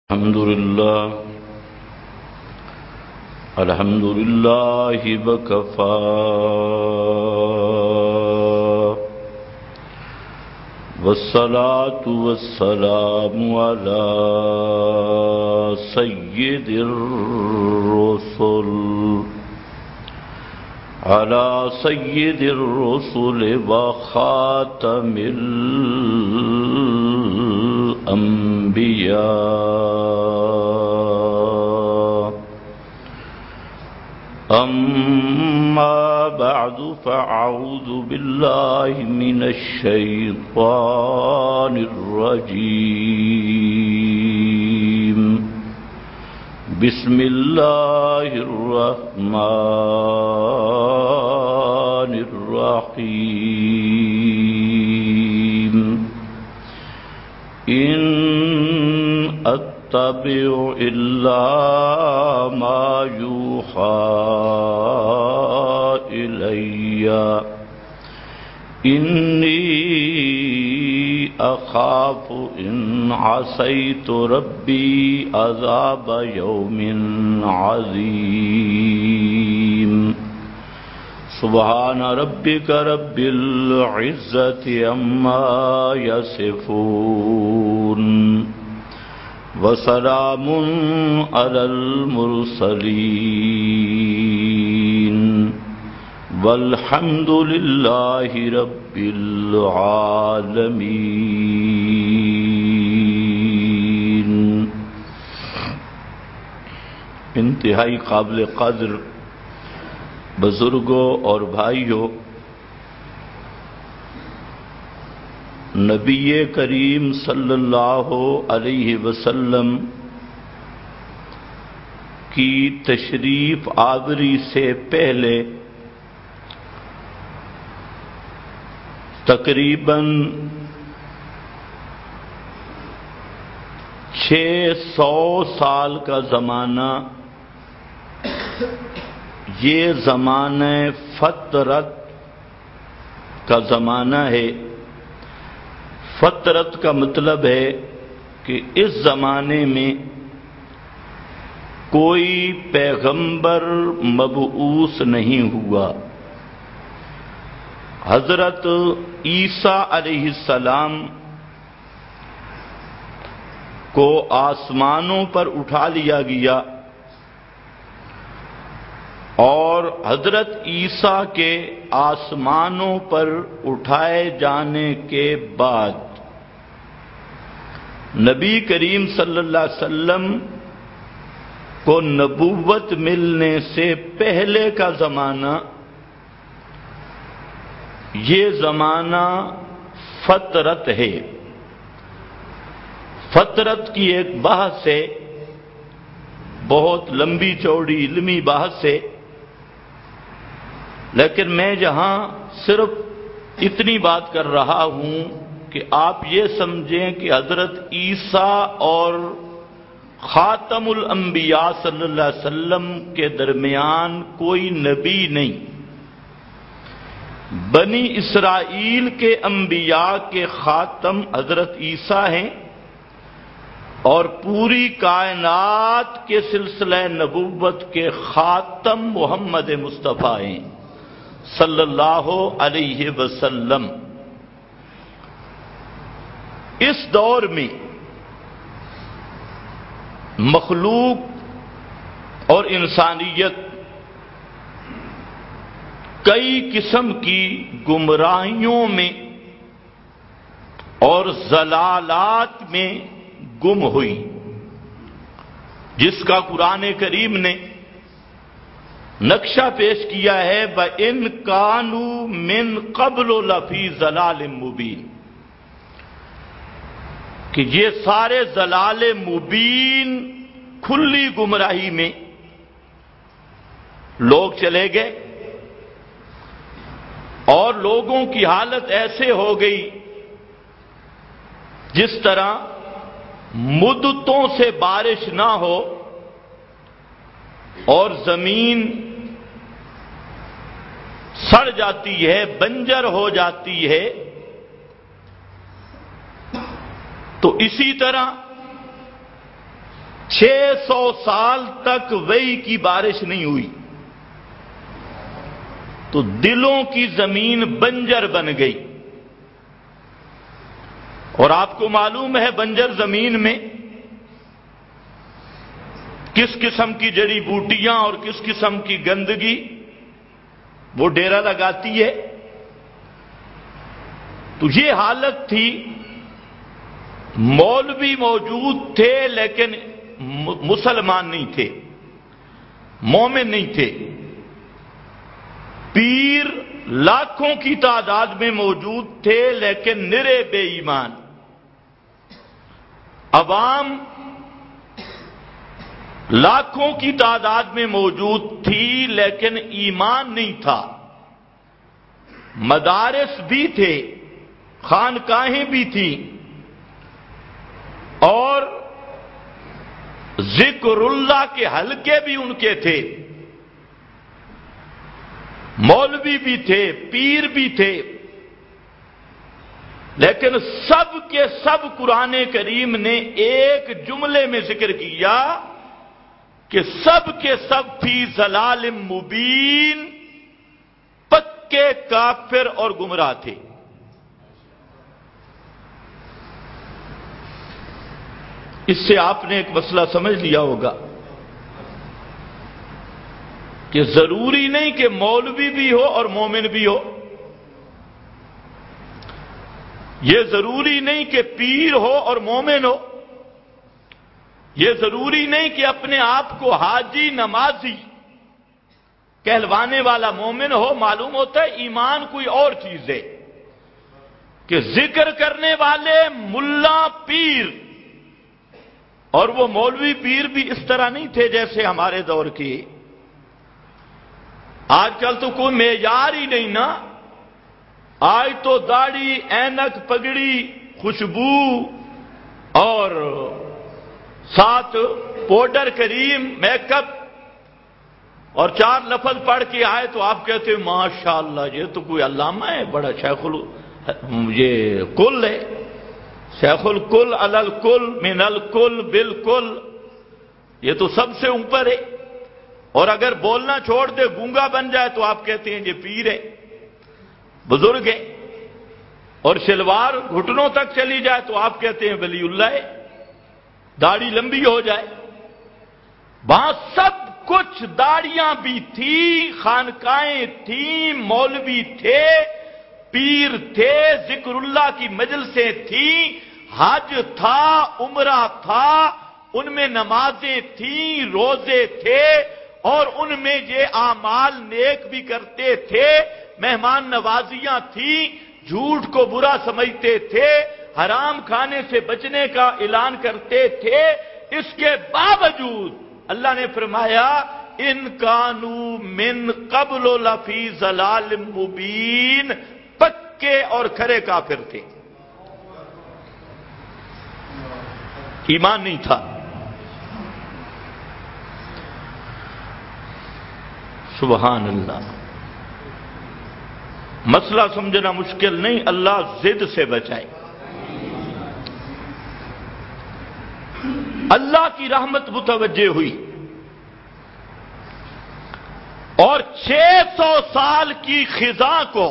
الحمد لله وكفى والصلاة والسلام على سيد الرسل وخاتم الأنبياء أما بعد فأعوذ بالله من الشيطان الرجيم بسم الله الرحمن الرحيم إن أتبع إلا ما يوحى إلي إني أخاف إن عصيت ربي عذاب يوم عظيم سبحان ربك رب العزة عما يصفون وسلام على المرسلين والحمد لله رب العالمين۔ انتہائی قابل قدر بزرگوں اور بھائیوں، نبی کریم صلی اللہ علیہ وسلم کی تشریف آوری سے پہلے تقریباً 600 سال کا زمانہ، یہ زمانہ فترت کا زمانہ ہے۔ فترت کا مطلب ہے کہ اس زمانے میں کوئی پیغمبر مبعوث نہیں ہوا۔ حضرت عیسیٰ علیہ السلام کو آسمانوں پر اٹھا لیا گیا، اور حضرت عیسیٰ کے آسمانوں پر اٹھائے جانے کے بعد نبی کریم صلی اللہ علیہ وسلم کو نبوت ملنے سے پہلے کا زمانہ، یہ زمانہ فترت ہے۔ فترت کی ایک بحث ہے، بہت لمبی چوڑی علمی بحث ہے، لیکن میں جہاں صرف اتنی بات کر رہا ہوں کہ آپ یہ سمجھیں کہ حضرت عیسیٰ اور خاتم الانبیاء صلی اللہ علیہ وسلم کے درمیان کوئی نبی نہیں۔ بنی اسرائیل کے انبیاء کے خاتم حضرت عیسیٰ ہیں، اور پوری کائنات کے سلسلہ نبوت کے خاتم محمد مصطفیٰ ہیں صلی اللہ علیہ وسلم۔ اس دور میں مخلوق اور انسانیت کئی قسم کی گمراہیوں میں اور ضلالات میں گم ہوئی، جس کا قرآن کریم نے نقشہ پیش کیا ہے وَإِن كَانُوا مِن قَبْلُ لَفِي ضَلَالٍ مُبِينٍ، کہ یہ سارے ضلال مبین کھلی گمراہی میں لوگ چلے گئے، اور لوگوں کی حالت ایسے ہو گئی جس طرح مدتوں سے بارش نہ ہو اور زمین سڑ جاتی ہے، بنجر ہو جاتی ہے، تو اسی طرح 600 سال تک وحی کی بارش نہیں ہوئی تو دلوں کی زمین بنجر بن گئی. اور آپ کو معلوم ہے بنجر زمین میں کس قسم کی جڑی بوٹیاں اور کس قسم کی گندگی وہ ڈیرا لگاتی ہے. تو یہ حالت تھی. مولوی موجود تھے لیکن مسلمان نہیں تھے، مومن نہیں تھے. پیر لاکھوں کی تعداد میں موجود تھے لیکن نرے بے ایمان. عوام لاکھوں کی تعداد میں موجود تھی لیکن ایمان نہیں تھا. مدارس بھی تھے، خانقاہیں بھی تھیں، اور ذکر اللہ کے حلقے بھی ان کے تھے، مولوی بھی تھے، پیر بھی تھے. لیکن سب کے سب قرآن کریم نے ایک جملے میں ذکر کیا کہ سب کے سب فی ضلال مبین، پکے کافر اور گمراہ تھے. اس سے آپ نے ایک مسئلہ سمجھ لیا ہوگا کہ ضروری نہیں کہ مولوی بھی ہو اور مومن بھی ہو. یہ ضروری نہیں کہ پیر ہو اور مومن ہو. یہ ضروری نہیں کہ اپنے آپ کو حاجی نمازی کہلوانے والا مومن ہو. معلوم ہوتا ہے ایمان کوئی اور چیز ہے کہ ذکر کرنے والے ملا پیر اور وہ مولوی پیر بھی اس طرح نہیں تھے جیسے ہمارے دور کے. آج کل تو کوئی معیار ہی نہیں نا. آج تو داڑھی، اینک، پگڑی، خوشبو اور ساتھ پاؤڈر، کریم، میک اپ اور 4 لفظ پڑھ کے آئے تو آپ کہتے ہیں ماشاءاللہ یہ تو کوئی علامہ ہے، بڑا شیخ یہ کل ہے، شیخ الکل علی الکل من الکل بالکل، یہ تو سب سے اوپر ہے. اور اگر بولنا چھوڑ دے گونگا بن جائے تو آپ کہتے ہیں یہ پیر ہے، بزرگ ہے. اور شلوار گھٹنوں تک چلی جائے تو آپ کہتے ہیں ولی اللہ ہے. داڑھی لمبی ہو جائے. وہاں سب کچھ، داڑیاں بھی تھی، خانقاہیں تھیں، مولوی تھے، پیر تھے، ذکر اللہ کی مجلسیں تھیں، حج تھا، عمرہ تھا، ان میں نمازیں تھیں، روزے تھے، اور ان میں یہ اعمال نیک بھی کرتے تھے. مہمان نوازیاں تھیں، جھوٹ کو برا سمجھتے تھے، حرام کھانے سے بچنے کا اعلان کرتے تھے. اس کے باوجود اللہ نے فرمایا ان کانوا من قبل لفی ضلال مبین، پکے اور کھرے کافر تھے. ایمان نہیں تھا. سبحان اللہ. مسئلہ سمجھنا مشکل نہیں، اللہ ضد سے بچائے. اللہ کی رحمت متوجہ ہوئی اور 600 سال کی خزاں کو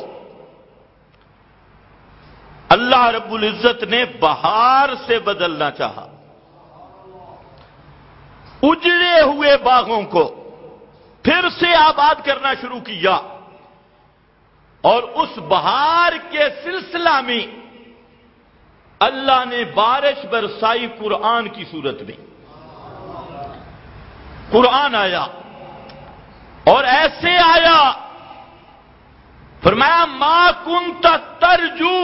اللہ رب العزت نے بہار سے بدلنا چاہا. اجڑے ہوئے باغوں کو پھر سے آباد کرنا شروع کیا، اور اس بہار کے سلسلہ میں اللہ نے بارش برسائی قرآن کی صورت میں. قرآن آیا اور ایسے آیا، فرمایا ما کنت ترجو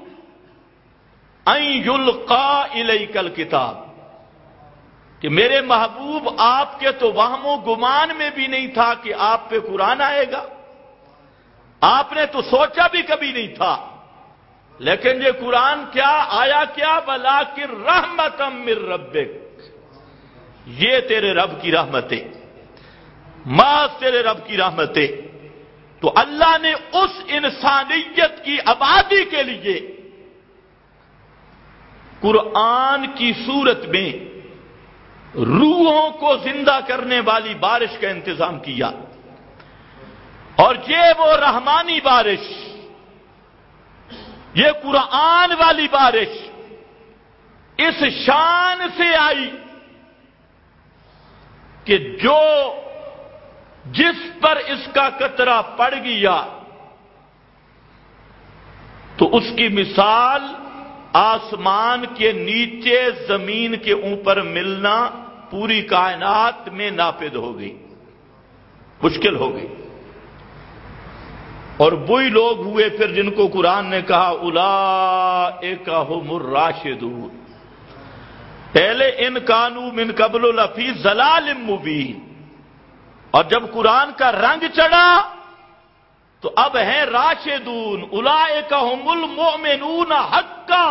ان یلقا الیک الکتاب، کہ میرے محبوب آپ کے تو وہم و گمان میں بھی نہیں تھا کہ آپ پہ قرآن آئے گا. آپ نے تو سوچا بھی کبھی نہیں تھا. لیکن یہ قرآن کیا آیا، کیا ولیکن رحمتا من ربک، یہ تیرے رب کی رحمت ہے، محض تیرے رب کی رحمت ہے. تو اللہ نے اس انسانیت کی آبادی کے لیے قرآن کی صورت میں روحوں کو زندہ کرنے والی بارش کا انتظام کیا، اور یہ وہ رحمانی بارش، یہ قرآن والی بارش اس شان سے آئی کہ جس پر اس کا قطرہ پڑ گیا تو اس کی مثال آسمان کے نیچے زمین کے اوپر ملنا پوری کائنات میں نافذ ہو گئی، مشکل ہو گئی۔ اور وہی لوگ ہوئے پھر جن کو قرآن نے کہا اولئک ھم الراشدون، پہلے ان کانوا من قبل لفی ضلال مبین، اور جب قرآن کا رنگ چڑھا تو اب ہیں راشدون، اولئک ھم المؤمنون حقا،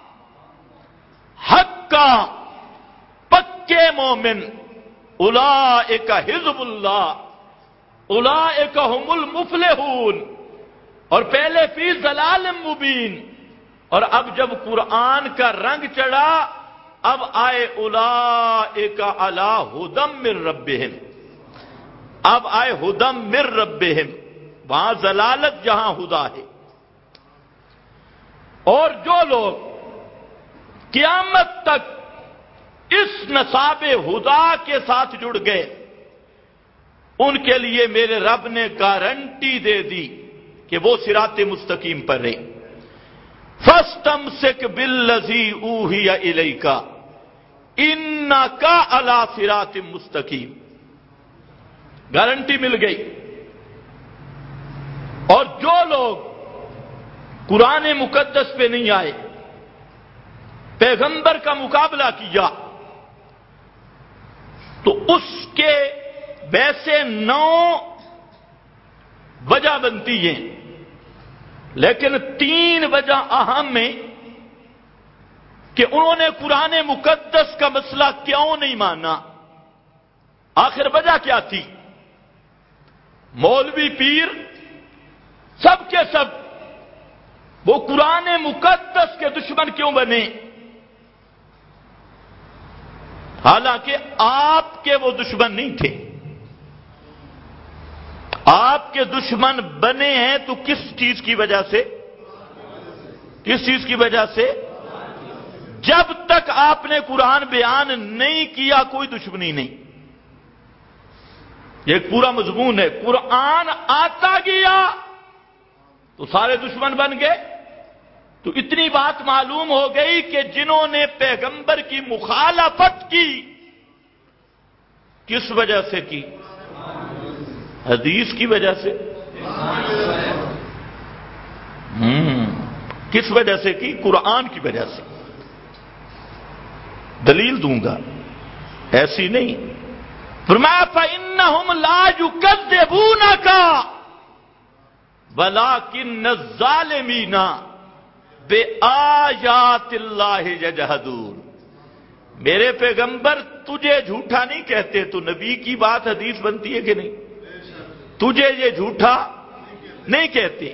حقا پکے مومن، اولئک حزب اللہ، اولئک ھم المفلحون، اور پہلے فی ضلال مبین، اور اب جب قرآن کا رنگ چڑھا اب آئے اولئک علی ھدی من ربہم، اب آئے ھدی من ربہم، وہاں ضلالت جہاں ہدا ہے۔ اور جو لوگ قیامت تک اس نصاب ہدا کے ساتھ جڑ گئے ان کے لیے میرے رب نے گارنٹی دے دی کہ وہ صراط مستقیم پر رہے۔ فَاسْتَمْسِكْ بِالَّذِي أُوحِيَ إِلَيْكَ إِنَّكَ عَلَىٰ صِرَاطٍ مُسْتَقِيمٍ، گارنٹی مل گئی۔ اور جو لوگ قرآن مقدس پہ نہیں آئے، پیغمبر کا مقابلہ کیا، تو اس کے ویسے 9 وجہ بنتی ہیں، لیکن 3 وجہ اہم ہیں کہ انہوں نے قرآن مقدس کا مسئلہ کیوں نہیں مانا۔ آخر وجہ کیا تھی؟ مولوی پیر سب کے سب وہ قرآن مقدس کے دشمن کیوں بنے؟ حالانکہ آپ کے وہ دشمن نہیں تھے، آپ کے دشمن بنے ہیں تو کس چیز کی وجہ سے؟ کس چیز کی وجہ سے؟ جب تک آپ نے قرآن بیان نہیں کیا کوئی دشمنی نہیں، یہ ایک پورا مضمون ہے۔ قرآن آتا گیا تو سارے دشمن بن گئے۔ تو اتنی بات معلوم ہو گئی کہ جنہوں نے پیغمبر کی مخالفت کی کس وجہ سے کی؟ حدیث کی وجہ سے۔ کس وجہ سے کی؟ قرآن کی وجہ سے۔ دلیل دوں گا، ایسی نہیں۔ فرمایا فَإِنَّهُمْ لَا يُكَذِّبُونَكَ وَلَٰكِنَّ الظَّالِمِينَ بِآيَاتِ اللَّهِ يَجْحَدُونَ، میرے پیغمبر تجھے جھوٹا نہیں کہتے، تو نبی کی بات حدیث بنتی ہے کہ نہیں؟ تجھے یہ جھوٹا نہیں کہتے،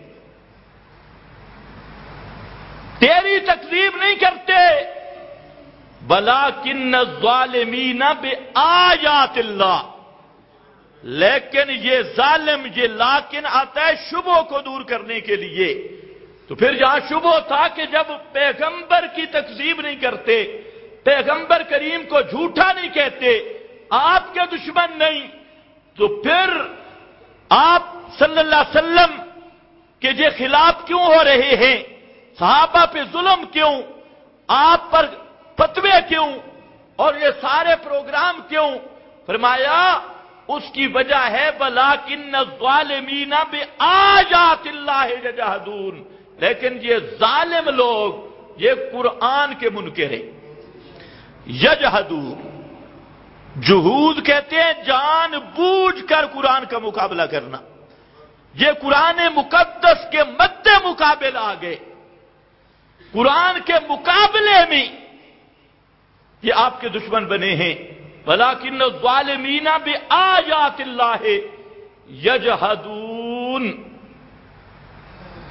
تیری تکذیب نہیں کرتے، وَلَٰكِنَّ الظَّالِمِينَ بِآيَاتِ اللَّهِ، لیکن یہ ظالم، یہ لیکن آتا ہے شبہوں کو دور کرنے کے لیے۔ تو پھر جہاں شبہ تھا کہ جب پیغمبر کی تکذیب نہیں کرتے، پیغمبر کریم کو جھوٹا نہیں کہتے، آپ کے دشمن نہیں، تو پھر آپ صلی اللہ علیہ وسلم کے یہ خلاف کیوں ہو رہے ہیں؟ صحابہ پہ ظلم کیوں؟ آپ پر فتوے کیوں؟ اور یہ سارے پروگرام کیوں؟ فرمایا اس کی وجہ ہے وَلَٰكِنَّ الظَّالِمِينَ بِآيَاتِ اللَّهِ يَجْحَدُونَ، لیکن یہ ظالم لوگ یہ قرآن کے منکر ہیں۔ یجحدون، جہود کہتے ہیں جان بوجھ کر قرآن کا مقابلہ کرنا۔ یہ قرآن مقدس کے مد مقابل آ گئے، قرآن کے مقابلے میں یہ آپ کے دشمن بنے ہیں۔ وَلَٰكِنَّ الظَّالِمِينَ بِآيَاتِ اللَّهِ يَجْحَدُونَ،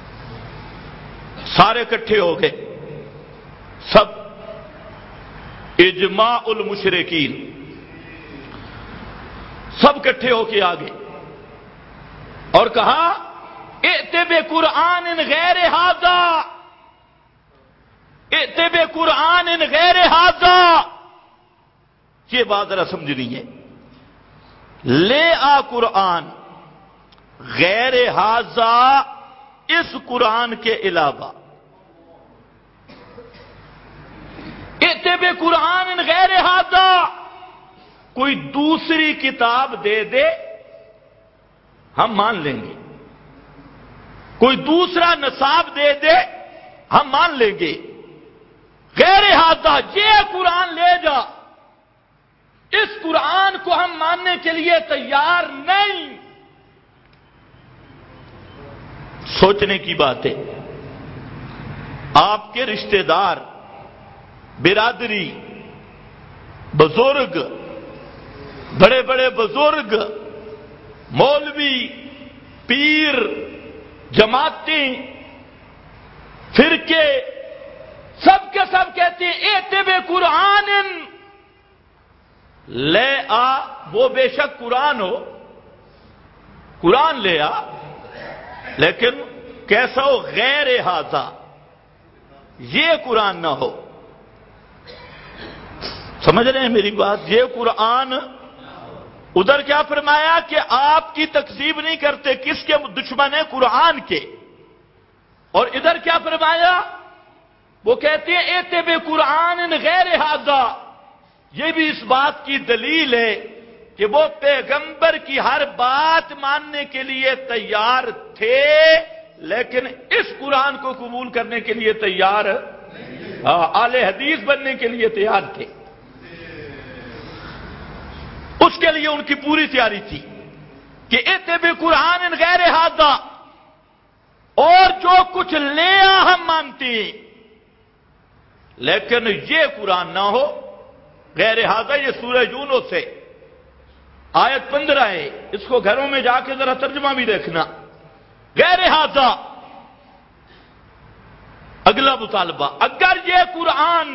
سارے اکٹھے ہو گئے، سب اجماع المشرکین، سب کٹھے ہو کے آگے اور کہا ائت بقرآن غیر ھذا، ائت بقرآن غیر ھذا، یہ بات ذرا سمجھنی ہے، لے آ قرآن غیر ھذا، اس قرآن کے علاوہ، ائت بقرآن غیر ھذا، کوئی دوسری کتاب دے دے ہم مان لیں گے، کوئی دوسرا نصاب دے دے ہم مان لیں گے، غیر ھذا، یہ قرآن لے جا، اس قرآن کو ہم ماننے کے لیے تیار نہیں۔ سوچنے کی بات ہے، آپ کے رشتہ دار، برادری، بزرگ، بڑے بڑے بزرگ، مولوی، پیر، جماعتیں، فرقے، سب کے سب کہتے ہیں ائت بقرآن، لے آ، وہ بے شک قرآن ہو، قرآن لے آ، لیکن کیسا ہو؟ غیر ھذا، یہ قرآن نہ ہو۔ سمجھ رہے ہیں میری بات؟ یہ قرآن، ادھر کیا فرمایا کہ آپ کی تکذیب نہیں کرتے، کس کے دشمن ہیں؟ قرآن کے، اور ادھر کیا فرمایا؟ وہ کہتے ہیں ائت بقرآن غیر ھذا، یہ بھی اس بات کی دلیل ہے کہ وہ پیغمبر کی ہر بات ماننے کے لیے تیار تھے، لیکن اس قرآن کو قبول کرنے کے لیے تیار، اہل حدیث بننے کے لیے تیار تھے، اس کے لیے ان کی پوری تیاری تھی کہ ائت بقرآن غیر ھذا، اور جو کچھ لیا ہم مانتے ہیں، لیکن یہ قرآن نہ ہو، غیر ھذا۔ یہ سورہ یونس ہے، آیت 15 ہے، اس کو گھروں میں جا کے ذرا ترجمہ بھی دیکھنا، غیر ھذا۔ اگلا مطالبہ، اگر یہ قرآن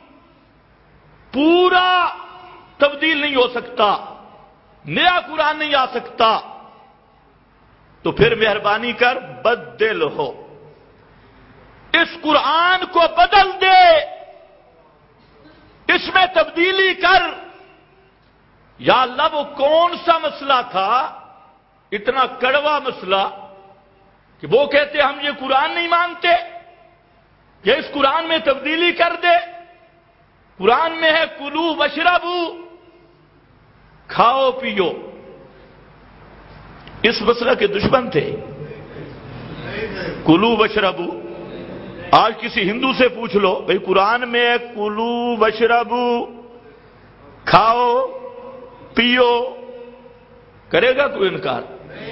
پورا تبدیل نہیں ہو سکتا، نیا قرآن نہیں آ سکتا، تو پھر مہربانی کر بدل ہو، اس قرآن کو بدل دے، اس میں تبدیلی کر۔ یا اللہ، وہ کون سا مسئلہ تھا، اتنا کڑوا مسئلہ کہ وہ کہتے ہم یہ قرآن نہیں مانتے، کہ اس قرآن میں تبدیلی کر دے۔ قرآن میں ہے کلو وشربو، کھاؤ پیو، اس مسئلہ کے دشمن تھے کلو وشربو۔ آج کسی ہندو سے پوچھ لو بھئی قرآن میں ہے کلو وشربو، کھاؤ پیو، کرے گا کوئی انکار؟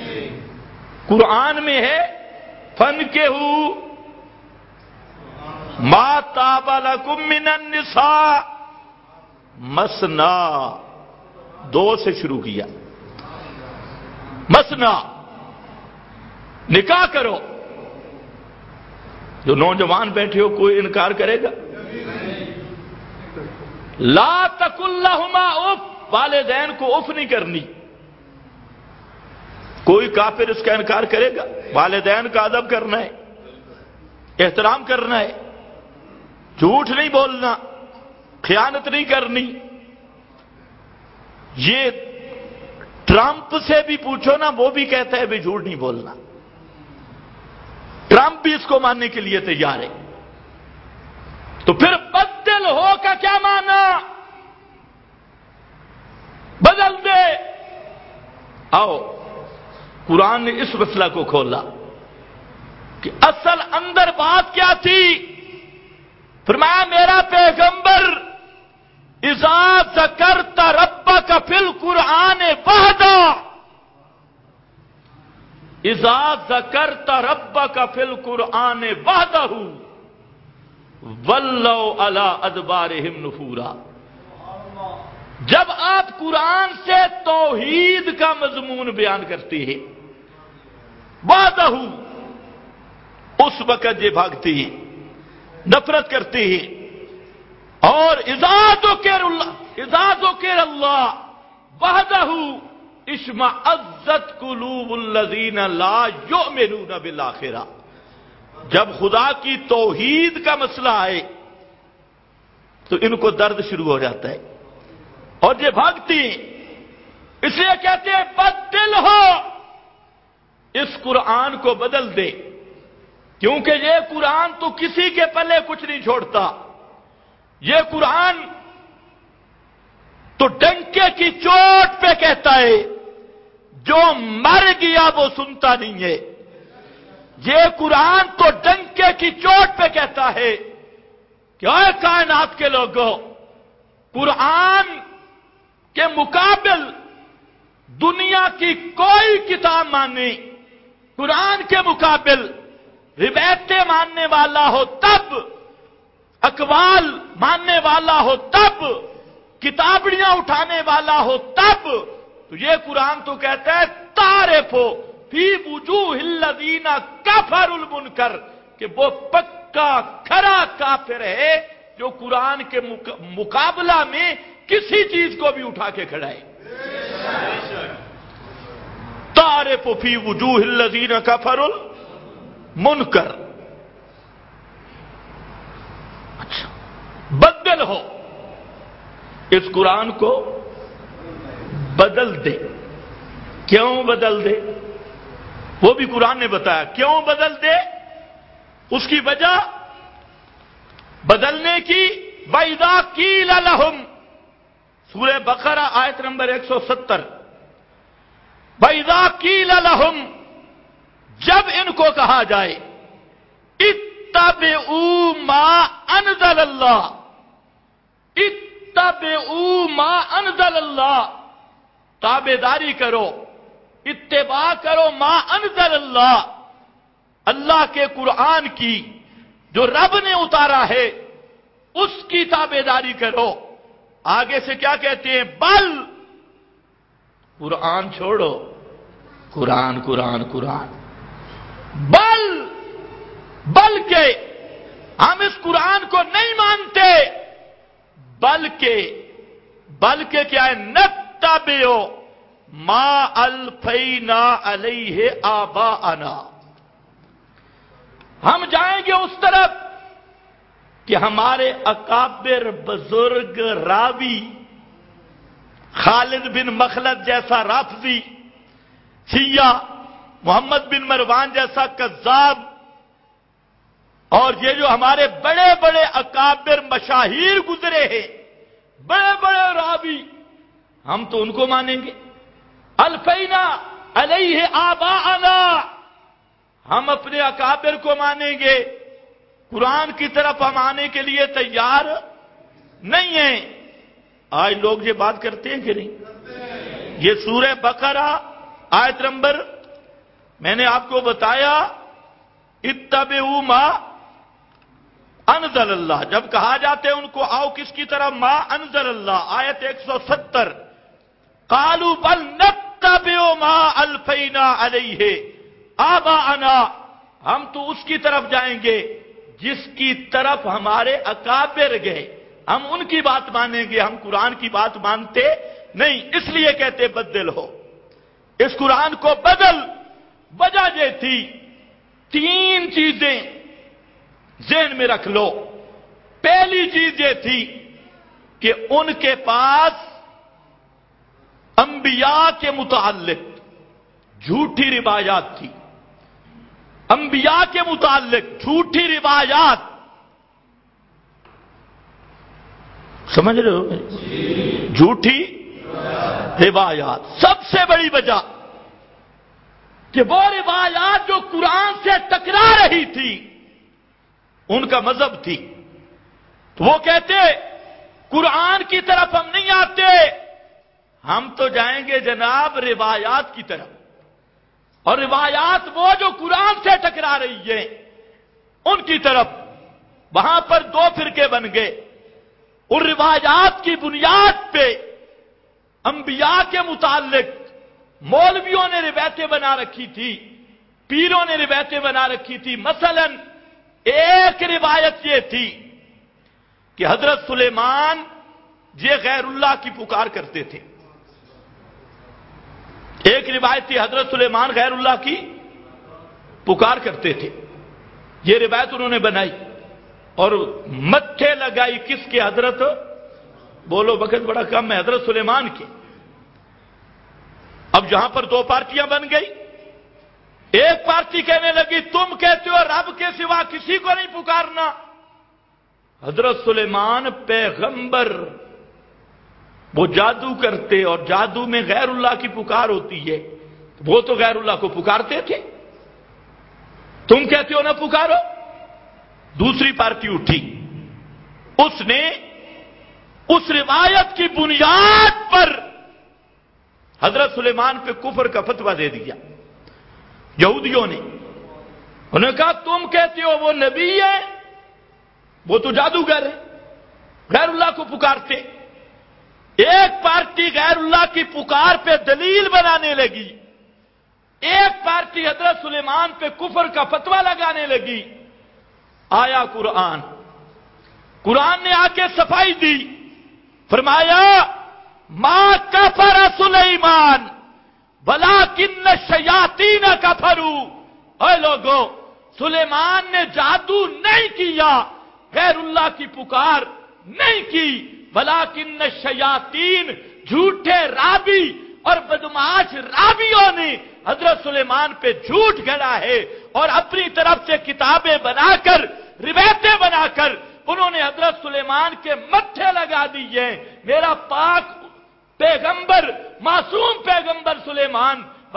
قرآن میں ہے فَانْكِحُوا مَا طَابَ لَكُم مِّنَ النِّسَاءِ، مثنا، دو سے شروع کیا، مثنا، نکاح کرو۔ جو نوجوان بیٹھے ہو، کوئی انکار کرے گا؟ لا تقل لہما اف، والدین کو اف نہیں کرنی، کوئی کافر اس کا انکار کرے گا؟ والدین کا ادب کرنا ہے، احترام کرنا ہے، جھوٹ نہیں بولنا، خیانت نہیں کرنی۔ یہ ٹرمپ سے بھی پوچھو نا، وہ بھی کہتا ہے بھی جھوٹ نہیں بولنا، ٹرمپ بھی اس کو ماننے کے لیے تیار ہے۔ تو پھر بدل ہو کا کیا معنی؟ بدل دے۔ آؤ، قرآن نے اس مسئلہ کو کھولا کہ اصل اندر بات کیا تھی۔ فرمایا میرا پیغمبر اذا ذکرت ربک فی القرآن وحدہ، اذا ذکرت ربک فی القرآن وحدہ ولوا علی ادبارہم نفورا۔ جب آپ قرآن سے توحید کا مضمون بیان کرتے ہیں، وحدہ، اس وقت یہ بھاگتے ہیں، نفرت کرتے ہیں، اور اذا ذکر اللہ وحدہ اشمئزت قلوب الذین لا یؤمنون بالآخرہ. جب خدا کی توحید کا مسئلہ آئے تو ان کو درد شروع ہو جاتا ہے اور یہ بھاگتی ہیں. اس لیے کہتے ہیں بدل ہو، اس قرآن کو بدل دے، کیونکہ یہ قرآن تو کسی کے پلے کچھ نہیں چھوڑتا. یہ قرآن تو ڈنکے کی چوٹ پہ کہتا ہے، جو مر گیا وہ سنتا نہیں ہے. یہ قرآن تو ڈنکے کی چوٹ پہ کہتا ہے کہ اے کائنات کے لوگوں، قرآن کے مقابل دنیا کی کوئی کتاب مانی، قرآن کے مقابل روایتیں ماننے والا ہو تب، اقوال ماننے والا ہو تب، کتابڑیاں اٹھانے والا ہو تب. تو یہ قرآن تو کہتا ہے تعرف فی وجوہ الذین کفروا المنکر، کہ وہ پکا کھرا کافر ہے جو قرآن کے مقابلہ میں کسی چیز کو بھی اٹھا کے کھڑا ہے. تعرف فی وجوہ الذین کفروا المنکر. اچھا، بدل ہو، اس قرآن کو بدل دے. کیوں بدل دے؟ وہ بھی قرآن نے بتایا کیوں بدل دے. اس کی وجہ بدلنے کی، وَإِذَا قِيلَ لَهُمْ، سورہ بقرہ آیت نمبر 170. وَإِذَا قِيلَ لَهُمْ، جب ان کو کہا جائے اتبعوا ما انزل اللہ، اتبعوا ما انزل اللہ، تابعداری کرو، اتباع کرو ما انزل اللہ، اللہ کے قرآن کی جو رب نے اتارا ہے اس کی تابعداری کرو. آگے سے کیا کہتے ہیں؟ بل، قرآن چھوڑو، قرآن قرآن قرآن، بلکہ ہم اس قرآن کو نہیں مانتے، بلکہ کیا ہے؟ نتبع ما الفینا علیہ آباءنا، ہم جائیں گے اس طرف کہ ہمارے اکابر بزرگ راوی، خالد بن مخلد جیسا رافضی، شیعہ محمد بن مروان جیسا کذاب، اور یہ جو ہمارے بڑے بڑے اکابر مشاہیر گزرے ہیں، بڑے بڑے راوی، ہم تو ان کو مانیں گے. الفینا علیہ آباءنا، ہم اپنے اکابر کو مانیں گے، قرآن کی طرف ہم آنے کے لیے تیار نہیں ہیں. آج لوگ یہ بات کرتے ہیں کہ نہیں؟ یہ سورہ بقرہ آیت نمبر میں نے آپ کو بتایا، اتبعوا ما انزل اللہ. جب کہا جاتے ہیں ان کو آؤ کس کی طرف؟ ما انزل اللہ، آیت 170. قالوا بل نتبع ما الفینا علیہ آباءنا، ہم تو اس کی طرف جائیں گے جس کی طرف ہمارے اکابر گئے، ہم ان کی بات مانیں گے، ہم قرآن کی بات مانتے نہیں. اس لیے کہتے بدل ہو، اس قرآن کو بدل. وجہ یہ تھی، 3 چیزیں ذہن میں رکھ لو. پہلی چیز یہ تھی کہ ان کے پاس انبیاء کے متعلق جھوٹی روایات تھی. انبیاء کے متعلق جھوٹی روایات، سمجھ رہے ہو؟ جھوٹی روایات. سب سے بڑی وجہ کہ وہ روایات جو قرآن سے ٹکرا رہی تھی ان کا مذہب تھی. تو وہ کہتے قرآن کی طرف ہم نہیں آتے، ہم تو جائیں گے جناب روایات کی طرف. اور روایات وہ جو قرآن سے ٹکرا رہی ہیں ان کی طرف. وہاں پر 2 فرقے بن گئے. ان روایات کی بنیاد پہ انبیاء کے متعلق مولویوں نے روایتیں بنا رکھی تھی، پیروں نے روایتیں بنا رکھی تھی. مثلا ایک روایت یہ تھی کہ حضرت سلیمان یہ غیر اللہ کی پکار کرتے تھے. ایک روایت تھی حضرت سلیمان غیر اللہ کی پکار کرتے تھے. یہ روایت انہوں نے بنائی اور متھے لگائی کس کے؟ حضرت، بولو وقت بڑا کم ہے، حضرت سلیمان کے. اب جہاں پر دو پارٹیاں بن گئی، ایک پارٹی کہنے لگی تم کہتے ہو رب کے سوا کسی کو نہیں پکارنا. حضرت سلیمان پیغمبر، وہ جادو کرتے اور جادو میں غیر اللہ کی پکار ہوتی ہے، وہ تو غیر اللہ کو پکارتے تھے، تم کہتے ہو نہ پکارو. دوسری پارٹی اٹھی، اس نے اس روایت کی بنیاد پر حضرت سلیمان پہ کفر کا فتویٰ دے دیا. یہودیوں نے انہوں نے کہا تم کہتے ہو وہ نبی ہے، وہ تو جادوگر ہے، غیر اللہ کو پکارتے. ایک پارٹی غیر اللہ کی پکار پہ دلیل بنانے لگی، ایک پارٹی حضرت سلیمان پہ کفر کا فتویٰ لگانے لگی. آیا قرآن نے آ کے صفائی دی، فرمایا ما کفر سلیمان ولکن الشیاطین کفروا. اے لوگو، سلیمان نے جادو نہیں کیا، غیر اللہ کی پکار نہیں کی، ولکن الشیاطین، جھوٹے رابی اور بدمعاش رابیوں نے حضرت سلیمان پہ جھوٹ گھڑا ہے اور اپنی طرف سے کتابیں بنا کر، روایتیں بنا کر انہوں نے حضرت سلیمان کے متھے لگا دیے. میرا پاک پیغمبر، معصوم پیغمبر سلیمان،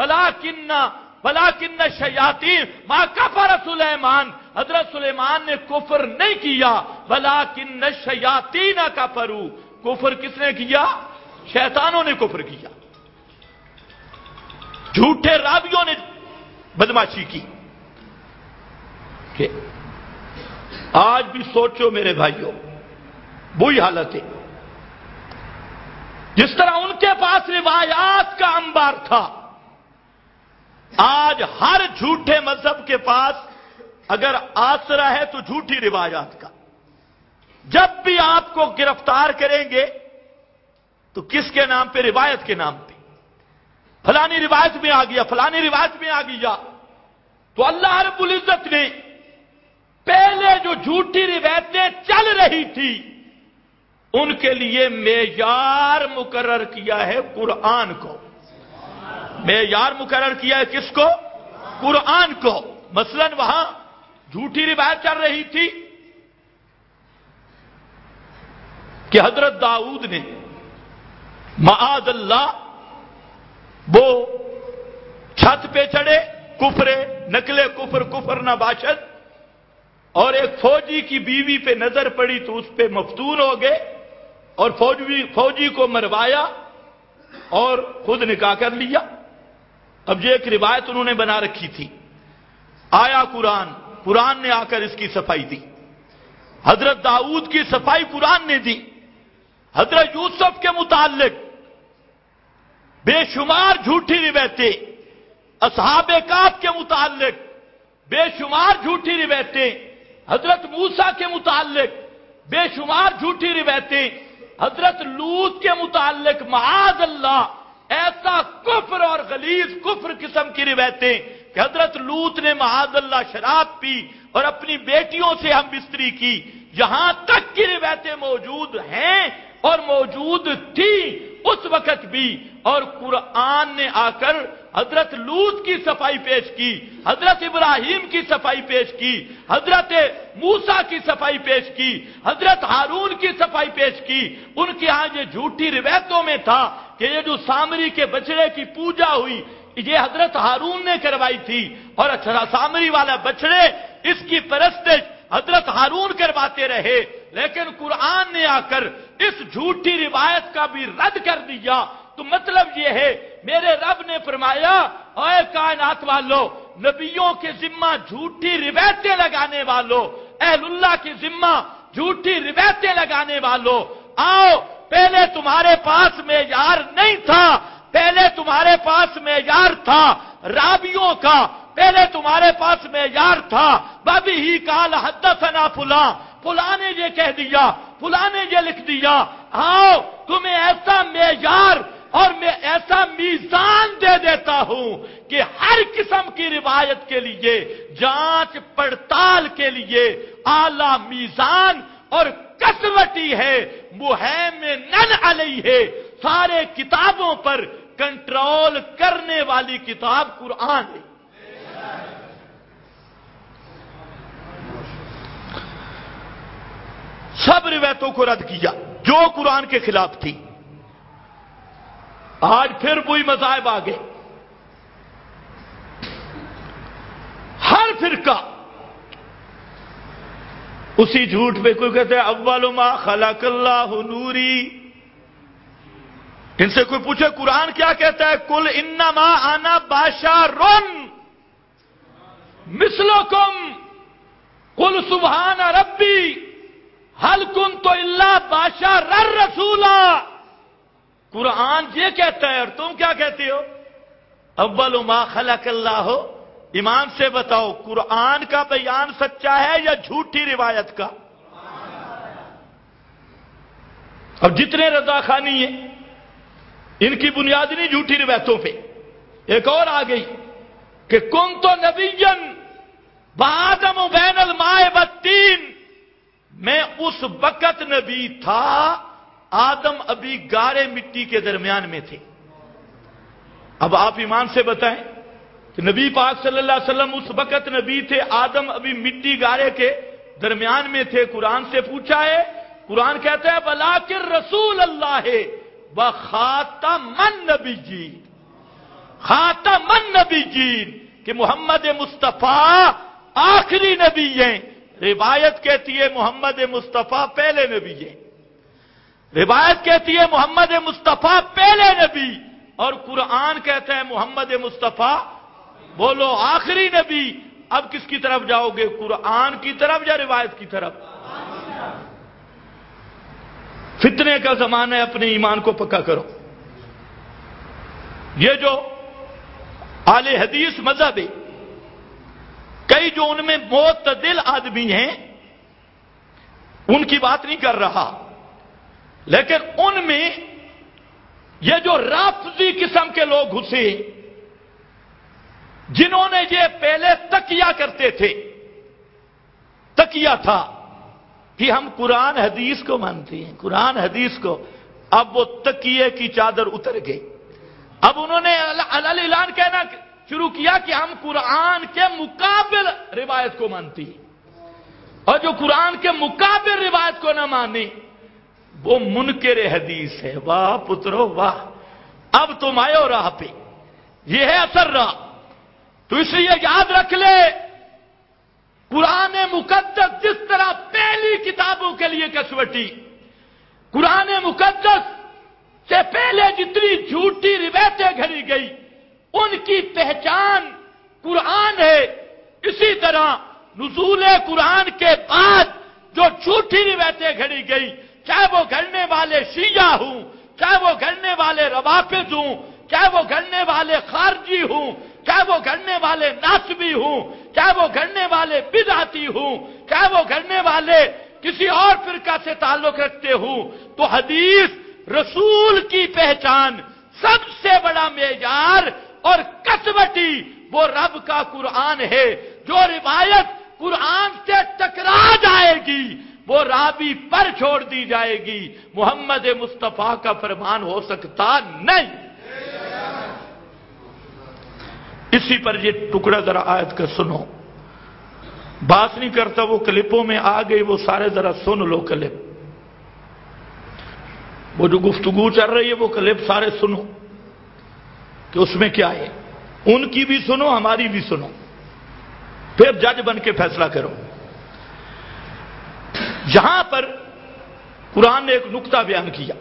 ولیکن الشیاطین ما کفر سلیمان، حضرت سلیمان نے کفر نہیں کیا، ولیکن الشیاطین کفروا. کفر کس نے کیا؟ شیطانوں نے کفر کیا، جھوٹے راویوں نے بدماشی کی. کہ آج بھی سوچو میرے بھائیوں، وہی حالت ہے. جس طرح ان کے پاس روایات کا انبار تھا، آج ہر جھوٹے مذہب کے پاس اگر آسرا ہے تو جھوٹی روایات کا. جب بھی آپ کو گرفتار کریں گے تو کس کے نام پہ؟ روایت کے نام پہ. فلانی روایت میں آ گیا، فلانی روایت میں آ گیا. تو اللہ رب العزت نے پہلے جو جھوٹی روایتیں چل رہی تھی ان کے لیے معیار مقرر کیا ہے قرآن کو. معیار مقرر کیا ہے کس کو؟ قرآن کو. مثلا وہاں جھوٹی روایت چل رہی تھی کہ حضرت داؤد نے معاذ اللہ وہ چھت پہ چڑھے، کفر، نقل کفر، کفر نہ باشد، اور ایک فوجی کی بیوی پہ نظر پڑی تو اس پہ مفتون ہو گئے اور فوجی کو مروایا اور خود نکاح کر لیا. اب یہ ایک روایت انہوں نے بنا رکھی تھی. آیا قرآن نے آ کر اس کی صفائی دی. حضرت داؤد کی صفائی قرآن نے دی. حضرت یوسف کے متعلق بے شمار جھوٹی روایتیں، اصحاب کہف کے متعلق بے شمار جھوٹی روایتیں، حضرت موسیٰ کے متعلق بے شمار جھوٹی روایتیں، حضرت لوط کے متعلق معاذ اللہ ایسا کفر اور غلیظ کفر قسم کی روایتیں کہ حضرت لوط نے معاذ اللہ شراب پی اور اپنی بیٹیوں سے ہم بستری کی. یہاں تک کی روایتیں موجود ہیں اور موجود تھی اس وقت بھی. اور قرآن نے آ کر حضرت لوط کی صفائی پیش کی، حضرت ابراہیم کی صفائی پیش کی، حضرت موسیٰ کی صفائی پیش کی، حضرت ہارون کی صفائی پیش کی. ان کے ہاں یہ جھوٹی روایتوں میں تھا کہ یہ جو سامری کے بچڑے کی پوجا ہوئی یہ حضرت ہارون نے کروائی تھی، اور سامری والا بچڑے اس کی پرستش حضرت ہارون کرواتے رہے. لیکن قرآن نے آ کر اس جھوٹی روایت کا بھی رد کر دیا. تو مطلب یہ ہے میرے رب نے فرمایا اے کائنات والو، نبیوں کے ذمہ جھوٹی روایتیں لگانے والوں، اہل اللہ کے ذمہ جھوٹی روایتیں لگانے والوں، آؤ پہلے تمہارے پاس معیار نہیں تھا، پہلے تمہارے پاس معیار تھا راویوں کا، پہلے تمہارے پاس معیار تھا، بابی ہی قال حدثنا فلاں، فلاں نے یہ کہہ دیا، فلاں نے یہ لکھ دیا، آؤ تمہیں ایسا معیار اور میں ایسا میزان دے دیتا ہوں کہ ہر قسم کی روایت کے لیے جانچ پڑتال کے لیے اعلی میزان اور کسوٹی ہے، مہیمنن علیہ ہے، سارے کتابوں پر کنٹرول کرنے والی کتاب قرآن ہے۔ سب روایتوں کو رد کیا جو قرآن کے خلاف تھی۔ آج پھر وہی مذاہب آ گئے، ہر فرقہ اسی جھوٹ پہ، کوئی کہتے ہیں اول ما خلق اللہ نوری، ان سے کوئی پوچھے قرآن کیا کہتا ہے، قل انما انا بشر مثلکم قل سبحان ربی هل کنت الا بشرا رسولا۔ قرآن یہ کہتا ہے اور تم کیا کہتے ہو، اول ما خلق اللہ۔ امام سے بتاؤ قرآن کا بیان سچا ہے یا جھوٹی روایت کا؟ اور جتنے رضاخانی ہیں ان کی بنیاد نہیں جھوٹی روایتوں پہ۔ ایک اور آ گئی کہ کنت نبیا وآدم بین الماء والطین، میں اس وقت نبی تھا آدم ابھی گارے مٹی کے درمیان میں تھے۔ اب آپ ایمان سے بتائیں کہ نبی پاک صلی اللہ علیہ وسلم اس وقت نبی تھے، آدم ابھی مٹی گارے کے درمیان میں تھے۔ قرآن سے پوچھا ہے، قرآن کہتا ہے بلاکر رسول اللہ ہے وخاتم النبیین، خاتم النبیین، کہ محمد مصطفیٰ آخری نبی ہیں۔ روایت کہتی ہے محمد مصطفیٰ پہلے نبی ہیں، روایت کہتی ہے محمد مصطفیٰ پہلے نبی، اور قرآن کہتا ہے محمد مصطفیٰ بولو آخری نبی۔ اب کس کی طرف جاؤ گے، قرآن کی طرف یا روایت کی طرف؟ فتنے کا زمانہ ہے، اپنے ایمان کو پکا کرو۔ یہ جو اہل حدیث مذہب ہے، کئی جو ان میں معتدل آدمی ہیں ان کی بات نہیں کر رہا، لیکن ان میں یہ جو رافضی قسم کے لوگ گھسے، جنہوں نے یہ پہلے تکیہ کرتے تھے، تکیہ تھا کہ ہم قرآن حدیث کو مانتے ہیں، قرآن حدیث کو، اب وہ تکیے کی چادر اتر گئی۔ اب انہوں نے اعلان کہنا شروع کیا کہ ہم قرآن کے مقابل روایت کو مانتے ہیں، اور جو قرآن کے مقابل روایت کو نہ مانے وہ منکر حدیث ہے۔ واہ پترو واہ، اب تم آئے ہو راہ پہ، یہ ہے اثر راہ۔ تو اس لیے یاد رکھ لے، قرآن مقدس جس طرح پہلی کتابوں کے لیے کسوٹی، قرآن مقدس سے پہلے جتنی جھوٹی روایتیں گھڑی گئی ان کی پہچان قرآن ہے، اسی طرح نزول قرآن کے بعد جو جھوٹی روایتیں گھڑی گئی، چاہے وہ گھڑنے والے شیعہ ہوں، چاہے وہ گھڑنے والے روافض ہوں، چاہے وہ گھڑنے والے خارجی ہوں، چاہے وہ گھڑنے والے ناصبی ہوں، چاہے وہ گھڑنے والے بدعتی ہوں، چاہے وہ گھڑنے والے کسی اور فرقہ سے تعلق رکھتے ہوں، تو حدیث رسول کی پہچان سب سے بڑا معیار اور کسوٹی وہ رب کا قرآن ہے۔ جو روایت قرآن سے ٹکرا جائے گی وہ راوی پر چھوڑ دی جائے گی، محمد مصطفیٰ کا فرمان ہو سکتا نہیں۔ اسی پر یہ ٹکڑا ذرا آیت کا سنو، بات نہیں کرتا، وہ کلپوں میں آ گئی، وہ سارے ذرا سن لو کلپ، وہ جو گفتگو چل رہی ہے وہ کلپ سارے سنو کہ اس میں کیا ہے، ان کی بھی سنو ہماری بھی سنو، پھر جج بن کے فیصلہ کرو۔ یہاں پر قرآن نے ایک نقطہ بیان کیا۔